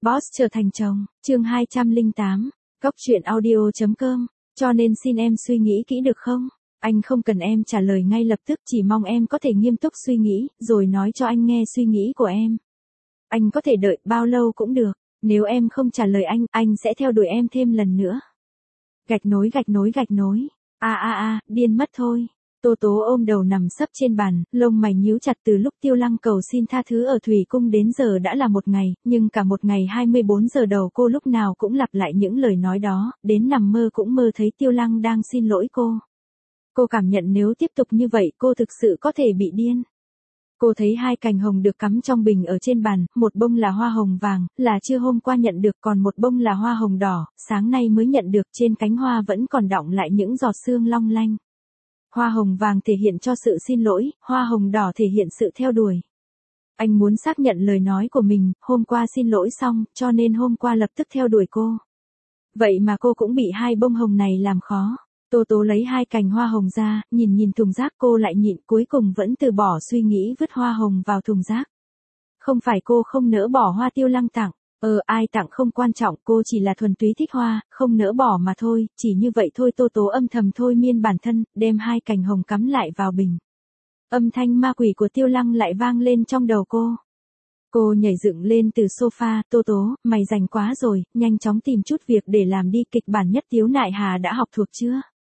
Boss trở thành chồng, chương 208, Cóc truyện audio.com, cho nên xin em suy nghĩ kỹ được không? Anh không cần em trả lời ngay lập tức, chỉ mong em có thể nghiêm túc suy nghĩ, rồi nói cho anh nghe suy nghĩ của em. Anh có thể đợi bao lâu cũng được, nếu em không trả lời anh sẽ theo đuổi em thêm lần nữa. Gạch nối. Điên mất thôi. Tô Tố ôm đầu nằm sấp trên bàn, lông mày nhíu chặt từ lúc Tiêu Lăng cầu xin tha thứ ở Thủy Cung đến giờ đã là một ngày, nhưng cả một ngày 24 giờ đầu cô lúc nào cũng lặp lại những lời nói đó, đến nằm mơ cũng mơ thấy Tiêu Lăng đang xin lỗi cô. Cô cảm nhận nếu tiếp tục như vậy cô thực sự có thể bị điên. Cô thấy 2 cành hồng được cắm trong bình ở trên bàn, một bông là hoa hồng vàng, là chưa hôm qua nhận được, còn một bông là hoa hồng đỏ, sáng nay mới nhận được, trên cánh hoa vẫn còn đọng lại những giọt sương long lanh. Hoa hồng vàng thể hiện cho sự xin lỗi, hoa hồng đỏ thể hiện sự theo đuổi. Anh muốn xác nhận lời nói của mình, hôm qua xin lỗi xong, cho nên hôm qua lập tức theo đuổi cô. Vậy mà cô cũng bị 2 bông hồng này làm khó. Tô Tố lấy 2 cành hoa hồng ra, nhìn thùng rác, cô lại nhịn, cuối cùng vẫn từ bỏ suy nghĩ vứt hoa hồng vào thùng rác. Không phải cô không nỡ bỏ hoa Tiêu Lăng tặng, ai tặng không quan trọng, cô chỉ là thuần túy thích hoa, không nỡ bỏ mà thôi, chỉ như vậy thôi. Tô Tố âm thầm thôi miên bản thân, đem 2 cành hồng cắm lại vào bình. Âm thanh ma quỷ của Tiêu Lăng lại vang lên trong đầu cô. Cô nhảy dựng lên từ sofa, Tô Tố, mày rảnh quá rồi, nhanh chóng tìm chút việc để làm đi, kịch bản Nhất Tiếu Nại Hà đã học thuộc chưa?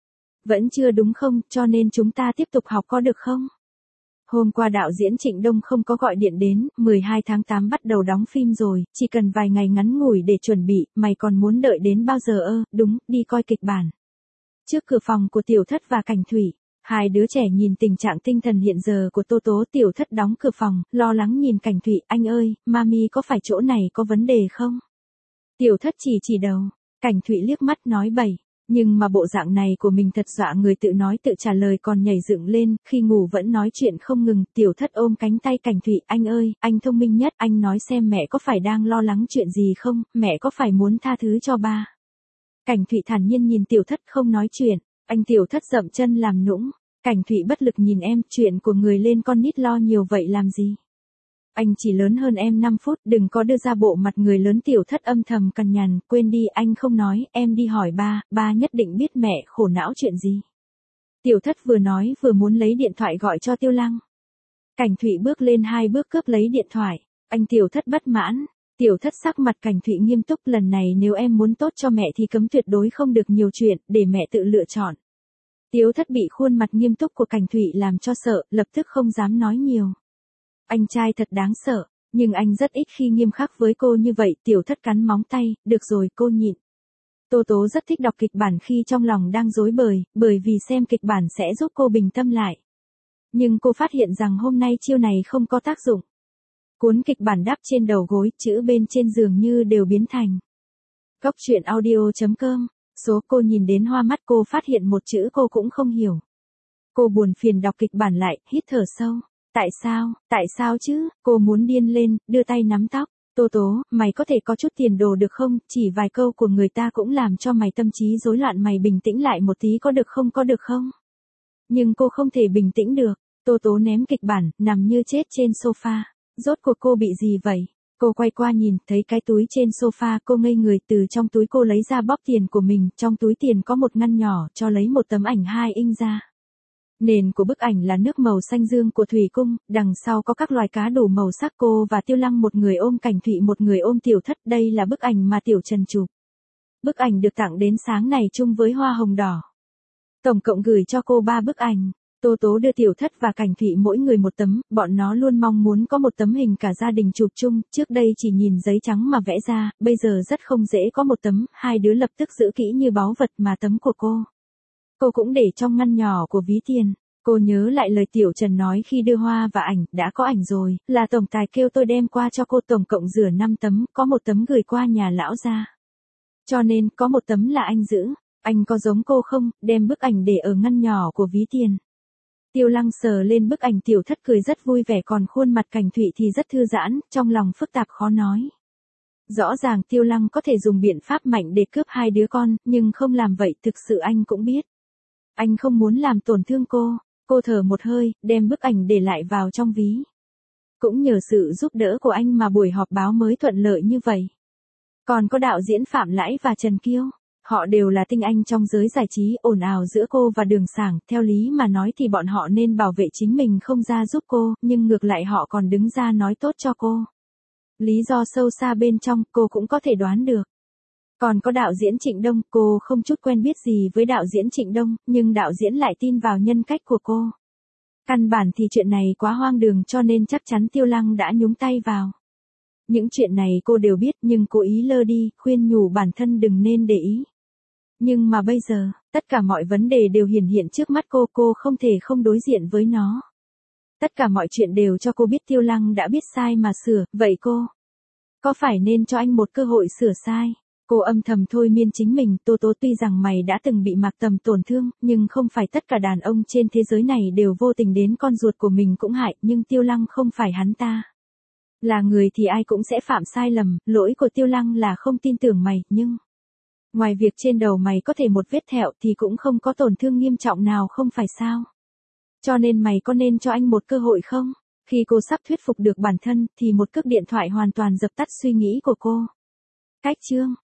Vẫn chưa đúng không, cho nên chúng ta tiếp tục học có được không? Hôm qua đạo diễn Trịnh Đông không có gọi điện đến, 12 tháng 8 bắt đầu đóng phim rồi, chỉ cần vài ngày ngắn ngủi để chuẩn bị, mày còn muốn đợi đến bao giờ? Đúng, đi coi kịch bản. Trước cửa phòng của Tiểu Thất và Cảnh Thủy, 2 đứa trẻ nhìn tình trạng tinh thần hiện giờ của Tô Tố. Tiểu Thất đóng cửa phòng, lo lắng nhìn Cảnh Thủy, anh ơi, mami có phải chỗ này có vấn đề không? Tiểu Thất chỉ đầu, Cảnh Thủy liếc mắt nói bậy. Nhưng mà bộ dạng này của mình thật dọa người, tự nói tự trả lời còn nhảy dựng lên, khi ngủ vẫn nói chuyện không ngừng. Tiểu Thất ôm cánh tay Cảnh Thủy, anh ơi, anh thông minh nhất, anh nói xem mẹ có phải đang lo lắng chuyện gì không, mẹ có phải muốn tha thứ cho ba? Cảnh Thủy thản nhiên nhìn Tiểu Thất không nói chuyện, anh. Tiểu Thất dậm chân làm nũng, Cảnh Thủy bất lực nhìn em, chuyện của người lên con nít lo nhiều vậy làm gì? Anh chỉ lớn hơn em 5 phút, đừng có đưa ra bộ mặt người lớn. Tiểu Thất âm thầm cằn nhằn, quên đi, anh không nói, em đi hỏi ba nhất định biết mẹ khổ não chuyện gì. Tiểu Thất vừa nói vừa muốn lấy điện thoại gọi cho Tiêu Lăng. Cảnh Thủy bước lên 2 bước cướp lấy điện thoại, anh. Tiểu Thất bất mãn, Tiểu Thất sắc mặt. Cảnh Thủy nghiêm túc, lần này nếu em muốn tốt cho mẹ thì cấm tuyệt đối không được nhiều chuyện, để mẹ tự lựa chọn. Tiểu Thất bị khuôn mặt nghiêm túc của Cảnh Thủy làm cho sợ, lập tức không dám nói nhiều. Anh trai thật đáng sợ, nhưng anh rất ít khi nghiêm khắc với cô như vậy. Tiểu Thất cắn móng tay, được rồi, cô nhịn. Tô Tố rất thích đọc kịch bản khi trong lòng đang rối bời, bởi vì xem kịch bản sẽ giúp cô bình tâm lại. Nhưng cô phát hiện rằng hôm nay chiêu này không có tác dụng. Cuốn kịch bản đắp trên đầu gối, chữ bên trên giường như đều biến thành Cóc truyện audio.com. Số cô nhìn đến hoa mắt, cô phát hiện một chữ cô cũng không hiểu. Cô buồn phiền đọc kịch bản lại, hít thở sâu. Tại sao chứ? Cô muốn điên lên, đưa tay nắm tóc. Tô Tố, mày có thể có chút tiền đồ được không? Chỉ vài câu của người ta cũng làm cho mày tâm trí rối loạn, mày bình tĩnh lại một tí có được không? Nhưng cô không thể bình tĩnh được. Tô Tố ném kịch bản, nằm như chết trên sofa. Rốt cuộc cô bị gì vậy? Cô quay qua nhìn, thấy cái túi trên sofa, cô ngây người. Từ trong túi cô lấy ra bóp tiền của mình, trong túi tiền có một ngăn nhỏ, cho lấy một tấm ảnh 2 inch ra. Nền của bức ảnh là nước màu xanh dương của Thủy Cung, đằng sau có các loài cá đủ màu sắc. Cô và Tiêu Lăng, một người ôm Cảnh Thủy, một người ôm Tiểu Thất. Đây là bức ảnh mà Tiểu Trần chụp. Bức ảnh được tặng đến sáng này chung với hoa hồng đỏ. Tổng cộng gửi cho cô 3 bức ảnh. Tô Tố đưa Tiểu Thất và Cảnh Thủy mỗi người một tấm, bọn nó luôn mong muốn có một tấm hình cả gia đình chụp chung, trước đây chỉ nhìn giấy trắng mà vẽ ra, bây giờ rất không dễ có một tấm, 2 đứa lập tức giữ kỹ như báu vật. Mà tấm của cô cũng để trong ngăn nhỏ của ví tiền. Cô nhớ lại lời Tiểu Trần nói khi đưa hoa và ảnh, đã có ảnh rồi, là tổng tài kêu tôi đem qua cho cô, tổng cộng rửa 5 tấm, có một tấm gửi qua nhà lão gia. Cho nên, có một tấm là anh giữ. Anh có giống cô không, đem bức ảnh để ở ngăn nhỏ của ví tiền. Tiêu Lăng sờ lên bức ảnh. Tiểu Thất cười rất vui vẻ, còn khuôn mặt Cảnh Thủy thì rất thư giãn, trong lòng phức tạp khó nói. Rõ ràng Tiêu Lăng có thể dùng biện pháp mạnh để cướp 2 đứa con, nhưng không làm vậy thực sự anh cũng biết. Anh không muốn làm tổn thương cô. Cô thở một hơi, đem bức ảnh để lại vào trong ví. Cũng nhờ sự giúp đỡ của anh mà buổi họp báo mới thuận lợi như vậy. Còn có đạo diễn Phạm Lãi và Trần Kiêu. Họ đều là tinh anh trong giới giải trí, ồn ào giữa cô và Đường Sảng, theo lý mà nói thì bọn họ nên bảo vệ chính mình không ra giúp cô, nhưng ngược lại họ còn đứng ra nói tốt cho cô. Lý do sâu xa bên trong, cô cũng có thể đoán được. Còn có đạo diễn Trịnh Đông, cô không chút quen biết gì với đạo diễn Trịnh Đông, nhưng đạo diễn lại tin vào nhân cách của cô. Căn bản thì chuyện này quá hoang đường cho nên chắc chắn Tiêu Lăng đã nhúng tay vào. Những chuyện này cô đều biết nhưng cố ý lơ đi, khuyên nhủ bản thân đừng nên để ý. Nhưng mà bây giờ, tất cả mọi vấn đề đều hiển hiện trước mắt cô không thể không đối diện với nó. Tất cả mọi chuyện đều cho cô biết Tiêu Lăng đã biết sai mà sửa, vậy cô có phải nên cho anh một cơ hội sửa sai? Cô âm thầm thôi miên chính mình, Tố Tố tuy rằng mày đã từng bị Mạc Tầm tổn thương, nhưng không phải tất cả đàn ông trên thế giới này đều vô tình đến con ruột của mình cũng hại, nhưng Tiêu Lăng không phải hắn ta. Là người thì ai cũng sẽ phạm sai lầm, lỗi của Tiêu Lăng là không tin tưởng mày, nhưng ngoài việc trên đầu mày có thể một vết thẹo thì cũng không có tổn thương nghiêm trọng nào không phải sao? Cho nên mày có nên cho anh một cơ hội không? Khi cô sắp thuyết phục được bản thân thì một cước điện thoại hoàn toàn dập tắt suy nghĩ của cô. Cách chương